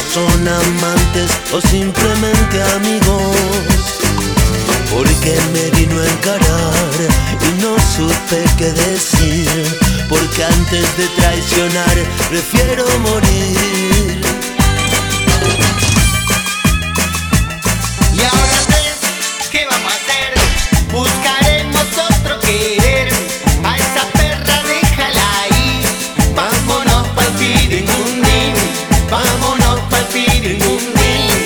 son amantes o simplemente amigos. Porque me vino a encarar y no supe qué decir. Porque antes de traicionar prefiero morir. Y ahora ves, ¿qué vamos a hacer? Buscaremos otro querer. A esa perra déjala ahí. Vámonos pa'l Piringundín. Vámonos pa'l Piringundín.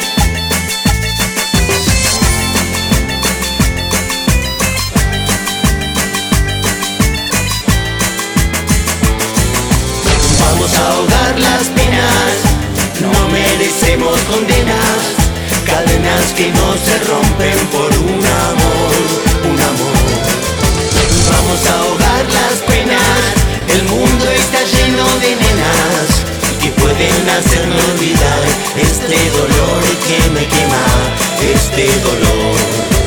Vamos a ahogar las penas, no merecemos condenas, cadenas que no se rompen por un amor, un amor. Vamos a ahogar las penas, el mundo está lleno de nenas que pueden hacerme olvidar este dolor que me quema, este dolor.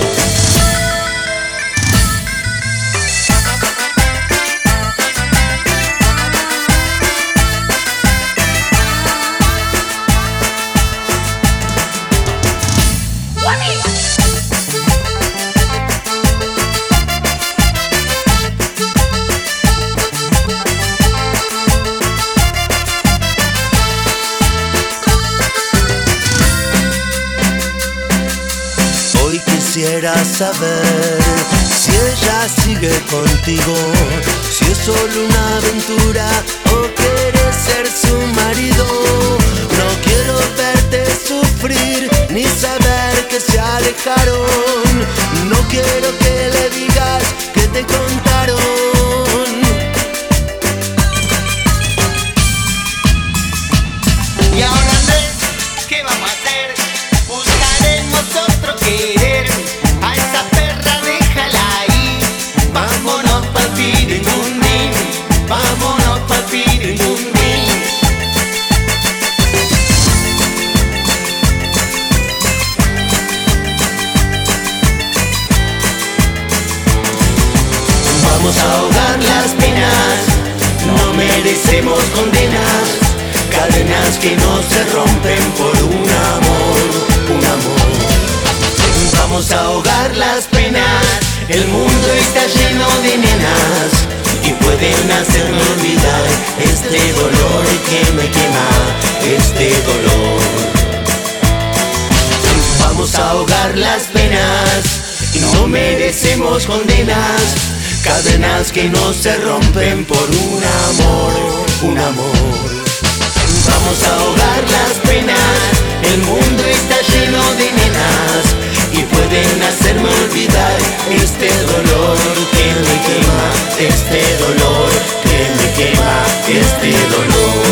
Quisiera saber si ella sigue contigo, si es solo una aventura o quieres ser su marido. No quiero verte sufrir ni saber que se alejaron. No quiero que le digas que te contaron. Y ahora ves, ¿qué vamos a hacer? Buscaremos otro querer. A esa perra déjala ahí. Vámonos pa'l Piringundín. Vámonos pa'l Piringundín. Vamos a ahogar las penas, no merecemos condenas, cadenas que no se rompen por un amor, un amor. Vamos a ahogar las penas, el mundo está lleno de nenas que pueden hacerme olvidar este dolor que me quema, este dolor. Vamos a ahogar las penas, no merecemos condenas, cadenas que no se rompen por un amor, un amor. Vamos a ahogar las penas, el mundo está lleno de nenas y pueden hacerme olvidar este dolor que me quema, este dolor que me quema, este dolor.